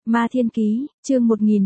Ma Thiên Ký, chương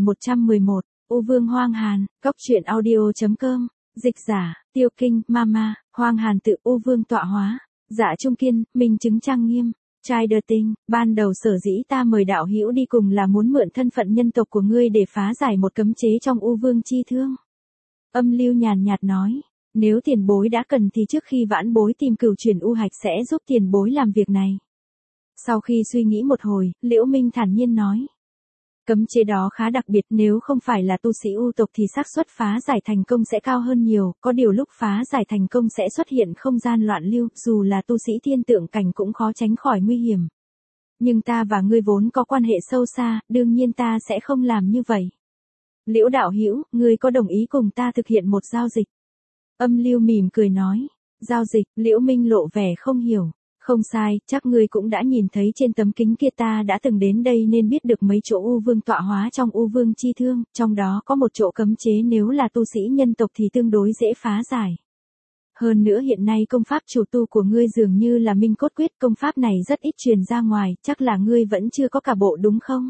1111, U Vương Hoang Hàn, Cốc truyện audio.com, dịch giả, Tiêu Kinh, Mama, Hoang Hàn tự U Vương tọa hóa, Dạ Trung Kiên, minh chứng trang nghiêm, trai đờ tinh, ban đầu sở dĩ ta mời đạo hữu đi cùng là muốn mượn thân phận nhân tộc của ngươi để phá giải một cấm chế trong U Vương chi thương. Âm Lưu nhàn nhạt nói, nếu tiền bối đã cần thì trước khi vãn bối tìm cửu truyền U Hạch sẽ giúp tiền bối làm việc này. Sau khi suy nghĩ một hồi, Liễu Minh thản nhiên nói. Cấm chế đó khá đặc biệt, nếu không phải là tu sĩ U tộc thì xác suất phá giải thành công sẽ cao hơn nhiều, có điều lúc phá giải thành công sẽ xuất hiện không gian loạn lưu, dù là tu sĩ thiên tượng cảnh cũng khó tránh khỏi nguy hiểm. Nhưng ta và ngươi vốn có quan hệ sâu xa, đương nhiên ta sẽ không làm như vậy. Liễu đạo hữu, ngươi có đồng ý cùng ta thực hiện một giao dịch? Âm Lưu mỉm cười nói. Giao dịch? Liễu Minh lộ vẻ không hiểu. Không sai, chắc ngươi cũng đã nhìn thấy trên tấm kính kia, ta đã từng đến đây nên biết được mấy chỗ U Vương tọa hóa trong U Vương chi thương, trong đó có một chỗ cấm chế nếu là tu sĩ nhân tộc thì tương đối dễ phá giải. Hơn nữa hiện nay công pháp chủ tu của ngươi dường như là Minh Cốt Quyết, công pháp này rất ít truyền ra ngoài, chắc là ngươi vẫn chưa có cả bộ đúng không?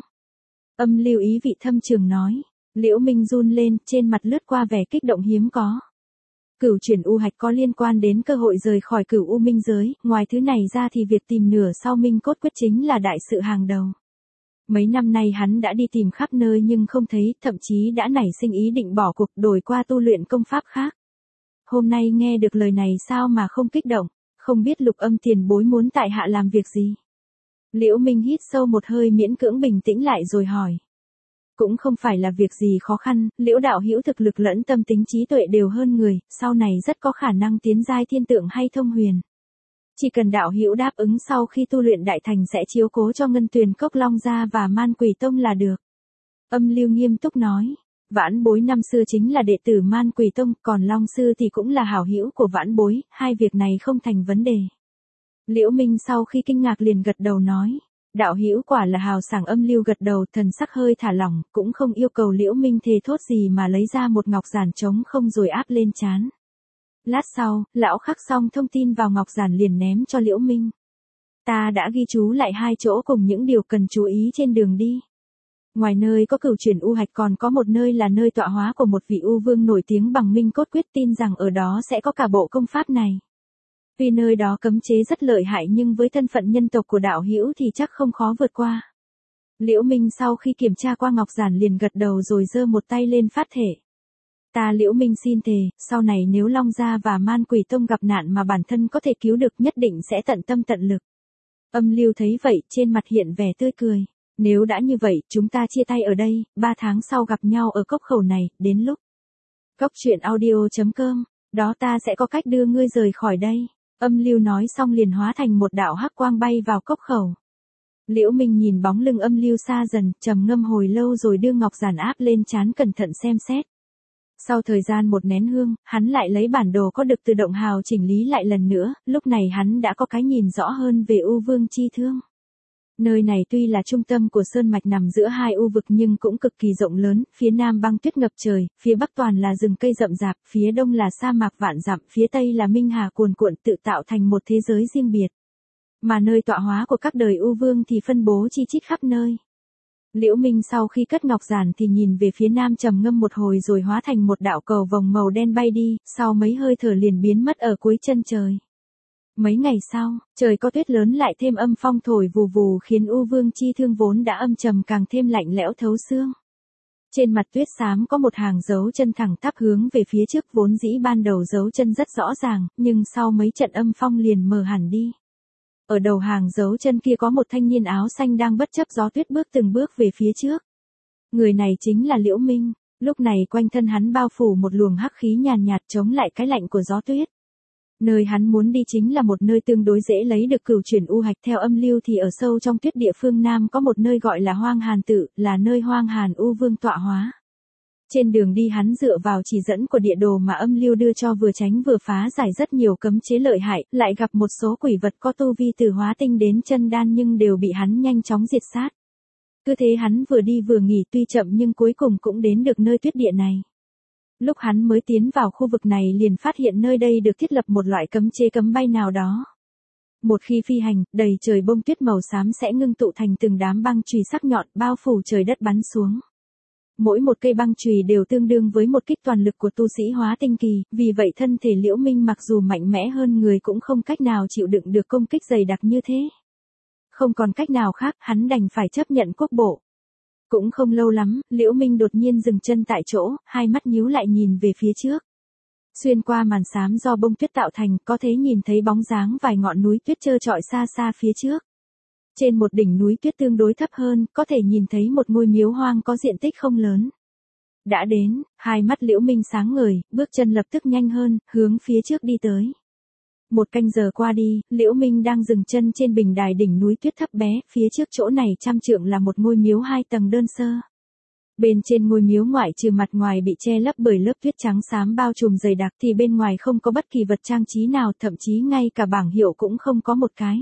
Âm Lưu ý vị thâm trường nói. Liễu Minh run lên, trên mặt lướt qua vẻ kích động hiếm có. Cửu chuyển U Hạch có liên quan đến cơ hội rời khỏi Cửu U Minh giới, ngoài thứ này ra thì việc tìm nửa sau Minh Cốt Quyết chính là đại sự hàng đầu. Mấy năm nay hắn đã đi tìm khắp nơi nhưng không thấy, thậm chí đã nảy sinh ý định bỏ cuộc đổi qua tu luyện công pháp khác. Hôm nay nghe được lời này sao mà không kích động, không biết Lục Âm tiền bối muốn tại hạ làm việc gì? Liễu Minh hít sâu một hơi miễn cưỡng bình tĩnh lại rồi hỏi. Cũng không phải là việc gì khó khăn, Liễu đạo hữu thực lực lẫn tâm tính trí tuệ đều hơn người, sau này rất có khả năng tiến giai thiên tượng hay thông huyền. Chỉ cần đạo hữu đáp ứng sau khi tu luyện đại thành sẽ chiếu cố cho Ngân Tuyền Cốc Long Gia và Man Quỷ Tông là được. Âm Lưu nghiêm túc nói, vãn bối năm xưa chính là đệ tử Man Quỷ Tông, còn Long Sư thì cũng là hảo hữu của vãn bối, hai việc này không thành vấn đề. Liễu Minh sau khi kinh ngạc liền gật đầu nói. Đạo hữu quả là hào sảng. Âm Lưu gật đầu, thần sắc hơi thả lỏng, cũng không yêu cầu Liễu Minh thề thốt gì mà lấy ra một ngọc giản trống không rồi áp lên trán. Lát sau, lão khắc xong thông tin vào ngọc giản liền ném cho Liễu Minh. Ta đã ghi chú lại hai chỗ cùng những điều cần chú ý trên đường đi. Ngoài nơi có cửu chuyển U Hạch còn có một nơi là nơi tọa hóa của một vị U Vương nổi tiếng bằng Minh Cốt Quyết, tin rằng ở đó sẽ có cả bộ công pháp này. Vì nơi đó cấm chế rất lợi hại nhưng với thân phận nhân tộc của đạo hữu thì chắc không khó vượt qua. Liễu Minh sau khi kiểm tra qua ngọc giản liền gật đầu rồi giơ một tay lên phát thể. Ta Liễu Minh xin thề, sau này nếu Long Gia và Man Quỷ Tông gặp nạn mà bản thân có thể cứu được nhất định sẽ tận tâm tận lực. Âm Lưu thấy vậy trên mặt hiện vẻ tươi cười. Nếu đã như vậy chúng ta chia tay ở đây, 3 tháng sau gặp nhau ở cốc khẩu này, đến lúc. Cốc truyện audio.com, đó ta sẽ có cách đưa ngươi rời khỏi đây. Âm Lưu nói xong liền hóa thành một đạo hắc quang bay vào cốc khẩu. Liễu Minh nhìn bóng lưng Âm Lưu xa dần, trầm ngâm hồi lâu rồi đưa ngọc giản áp lên trán cẩn thận xem xét. Sau thời gian một nén hương, hắn lại lấy bản đồ có được từ động hào chỉnh lý lại lần nữa, lúc này hắn đã có cái nhìn rõ hơn về U Vương chi thương. Nơi này tuy là trung tâm của sơn mạch nằm giữa hai u vực nhưng cũng cực kỳ rộng lớn, phía nam băng tuyết ngập trời, phía bắc toàn là rừng cây rậm rạp, phía đông là sa mạc vạn dặm, phía tây là minh hà cuồn cuộn tự tạo thành một thế giới riêng biệt. Mà nơi tọa hóa của các đời U Vương thì phân bố chi chít khắp nơi. Liễu Minh sau khi cất ngọc giản thì nhìn về phía nam trầm ngâm một hồi rồi hóa thành một đạo cầu vồng màu đen bay đi, sau mấy hơi thở liền biến mất ở cuối chân trời. Mấy ngày sau, trời có tuyết lớn lại thêm âm phong thổi vù vù khiến U Vương chi thương vốn đã âm trầm càng thêm lạnh lẽo thấu xương. Trên mặt tuyết xám có một hàng dấu chân thẳng tắp hướng về phía trước, vốn dĩ ban đầu dấu chân rất rõ ràng, nhưng sau mấy trận âm phong liền mờ hẳn đi. Ở đầu hàng dấu chân kia có một thanh niên áo xanh đang bất chấp gió tuyết bước từng bước về phía trước. Người này chính là Liễu Minh, lúc này quanh thân hắn bao phủ một luồng hắc khí nhàn nhạt chống lại cái lạnh của gió tuyết. Nơi hắn muốn đi chính là một nơi tương đối dễ lấy được cửu chuyển U Hạch. Theo Âm Lưu thì ở sâu trong tuyết địa phương Nam có một nơi gọi là Hoang Hàn tự, là nơi Hoang Hàn U Vương tọa hóa. Trên đường đi hắn dựa vào chỉ dẫn của địa đồ mà Âm Lưu đưa cho vừa tránh vừa phá giải rất nhiều cấm chế lợi hại, lại gặp một số quỷ vật có tu vi từ hóa tinh đến chân đan nhưng đều bị hắn nhanh chóng diệt sát. Cứ thế hắn vừa đi vừa nghỉ, tuy chậm nhưng cuối cùng cũng đến được nơi tuyết địa này. Lúc hắn mới tiến vào khu vực này liền phát hiện nơi đây được thiết lập một loại cấm chế cấm bay nào đó. Một khi phi hành, đầy trời bông tuyết màu xám sẽ ngưng tụ thành từng đám băng chùy sắc nhọn bao phủ trời đất bắn xuống. Mỗi một cây băng chùy đều tương đương với một kích toàn lực của tu sĩ hóa tinh kỳ, vì vậy thân thể Liễu Minh mặc dù mạnh mẽ hơn người cũng không cách nào chịu đựng được công kích dày đặc như thế. Không còn cách nào khác, hắn đành phải chấp nhận quốc bộ. Cũng không lâu lắm, Liễu Minh đột nhiên dừng chân tại chỗ, hai mắt nhíu lại nhìn về phía trước. Xuyên qua màn xám do bông tuyết tạo thành, có thể nhìn thấy bóng dáng vài ngọn núi tuyết trơ trọi xa xa phía trước. Trên một đỉnh núi tuyết tương đối thấp hơn, có thể nhìn thấy một ngôi miếu hoang có diện tích không lớn. Đã đến, hai mắt Liễu Minh sáng ngời, bước chân lập tức nhanh hơn, hướng phía trước đi tới. Một canh giờ qua đi, Liễu Minh đang dừng chân trên bình đài đỉnh núi tuyết thấp bé, phía trước chỗ này trăm trượng là một ngôi miếu 2 tầng đơn sơ. Bên trên ngôi miếu ngoại trừ mặt ngoài bị che lấp bởi lớp tuyết trắng xám bao trùm dày đặc thì bên ngoài không có bất kỳ vật trang trí nào, thậm chí ngay cả bảng hiệu cũng không có một cái.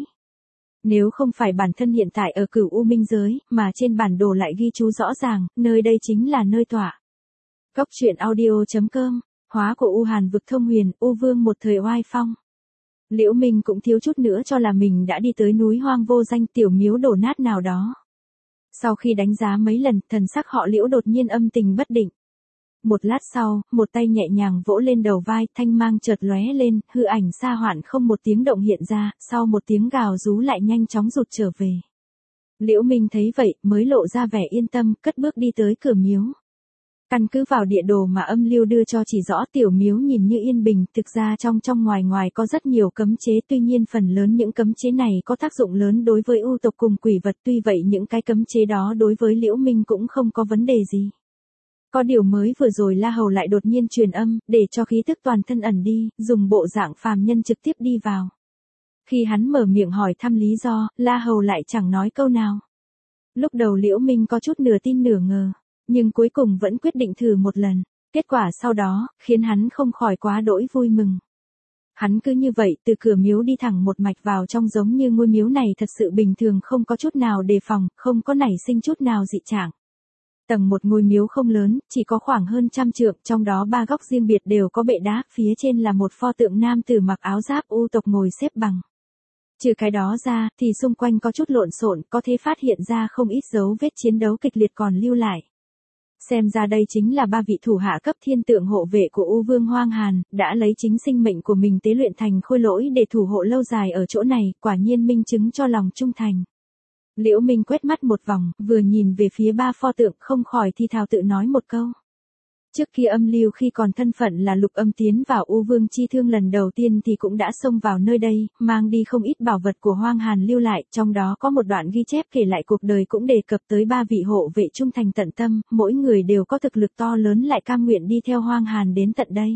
Nếu không phải bản thân hiện tại ở Cửu U Minh giới, mà trên bản đồ lại ghi chú rõ ràng, nơi đây chính là nơi tọa. Góc truyện audio.com, hóa của U Hàn vực thông huyền, U Vương một thời oai phong. Liễu Minh cũng thiếu chút nữa cho là mình đã đi tới núi hoang vô danh tiểu miếu đổ nát nào đó. Sau khi đánh giá mấy lần, thần sắc họ Liễu đột nhiên âm tình bất định. Một lát sau, một tay nhẹ nhàng vỗ lên đầu vai, thanh mang chợt lóe lên, hư ảnh xa hoạn không một tiếng động hiện ra, sau một tiếng gào rú lại nhanh chóng rụt trở về. Liễu Minh thấy vậy, mới lộ ra vẻ yên tâm, cất bước đi tới cửa miếu. Căn cứ vào địa đồ mà âm lưu đưa cho chỉ rõ tiểu miếu nhìn như yên bình, thực ra trong ngoài có rất nhiều cấm chế, tuy nhiên phần lớn những cấm chế này có tác dụng lớn đối với u tộc cùng quỷ vật, tuy vậy những cái cấm chế đó đối với Liễu Minh cũng không có vấn đề gì. Có điều mới vừa rồi La Hầu lại đột nhiên truyền âm, để cho khí tức toàn thân ẩn đi, dùng bộ dạng phàm nhân trực tiếp đi vào. Khi hắn mở miệng hỏi thăm lý do, La Hầu lại chẳng nói câu nào. Lúc đầu Liễu Minh có chút nửa tin nửa ngờ, nhưng cuối cùng vẫn quyết định thử một lần. Kết quả sau đó, khiến hắn không khỏi quá đỗi vui mừng. Hắn cứ như vậy từ cửa miếu đi thẳng một mạch vào trong, giống như ngôi miếu này thật sự bình thường, không có chút nào đề phòng, không có nảy sinh chút nào dị trạng. Tầng một ngôi miếu không lớn, chỉ có khoảng hơn 100 trượng, trong đó 3 góc riêng biệt đều có bệ đá, phía trên là một pho tượng nam tử mặc áo giáp u tộc ngồi xếp bằng. Trừ cái đó ra, thì xung quanh có chút lộn xộn, có thể phát hiện ra không ít dấu vết chiến đấu kịch liệt còn lưu lại. Xem ra đây chính là 3 vị thủ hạ cấp thiên tượng hộ vệ của U Vương Hoang Hàn, đã lấy chính sinh mệnh của mình tế luyện thành khôi lỗi để thủ hộ lâu dài ở chỗ này, quả nhiên minh chứng cho lòng trung thành. Liễu Minh quét mắt một vòng, vừa nhìn về phía 3 pho tượng, không khỏi thi thào tự nói một câu. Trước kia âm lưu khi còn thân phận là Lục Âm tiến vào U Vương chi thương lần đầu tiên thì cũng đã xông vào nơi đây, mang đi không ít bảo vật của Hoang Hàn lưu lại, trong đó có một đoạn ghi chép kể lại cuộc đời cũng đề cập tới 3 vị hộ vệ trung thành tận tâm, mỗi người đều có thực lực to lớn lại cam nguyện đi theo Hoang Hàn đến tận đây.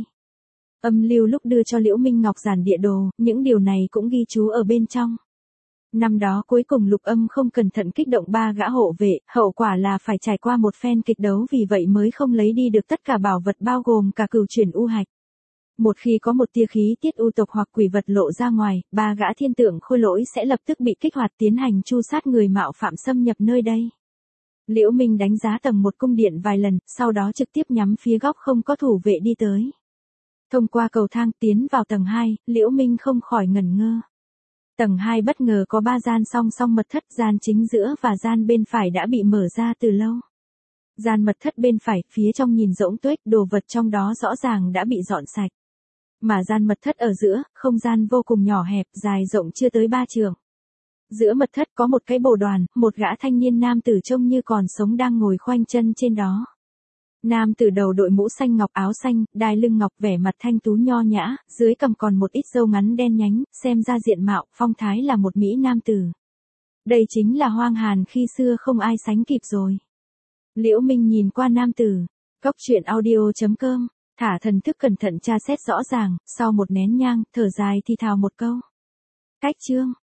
Âm lưu lúc đưa cho Liễu Minh ngọc giản địa đồ, những điều này cũng ghi chú ở bên trong. Năm đó cuối cùng Lục Âm không cẩn thận kích động 3 gã hộ vệ, hậu quả là phải trải qua một phen kịch đấu, vì vậy mới không lấy đi được tất cả bảo vật bao gồm cả cửu chuyển u hạch. Một khi có một tia khí tiết u tộc hoặc quỷ vật lộ ra ngoài, 3 gã thiên tượng khôi lỗi sẽ lập tức bị kích hoạt tiến hành tru sát người mạo phạm xâm nhập nơi đây. Liễu Minh đánh giá tầng 1 cung điện vài lần, sau đó trực tiếp nhắm phía góc không có thủ vệ đi tới. Thông qua cầu thang tiến vào tầng 2, Liễu Minh không khỏi ngẩn ngơ. Tầng 2 bất ngờ có 3 gian song song mật thất, gian chính giữa và gian bên phải đã bị mở ra từ lâu. Gian mật thất bên phải, phía trong nhìn rỗng tuếch, đồ vật trong đó rõ ràng đã bị dọn sạch. Mà gian mật thất ở giữa, không gian vô cùng nhỏ hẹp, dài rộng chưa tới 3 trượng. Giữa mật thất có một cái bồ đoàn, một gã thanh niên nam tử trông như còn sống đang ngồi khoanh chân trên đó. Nam tử đầu đội mũ xanh ngọc, áo xanh, đai lưng ngọc, vẻ mặt thanh tú nho nhã, dưới cằm còn một ít râu ngắn đen nhánh, xem ra diện mạo, phong thái là một mỹ nam tử. Đây chính là Hoang Hàn khi xưa không ai sánh kịp rồi. Liễu Minh nhìn qua nam tử. Góc truyện audio.com, thả thần thức cẩn thận tra xét rõ ràng, sau một nén nhang, thở dài thì thào một câu. Cách chương.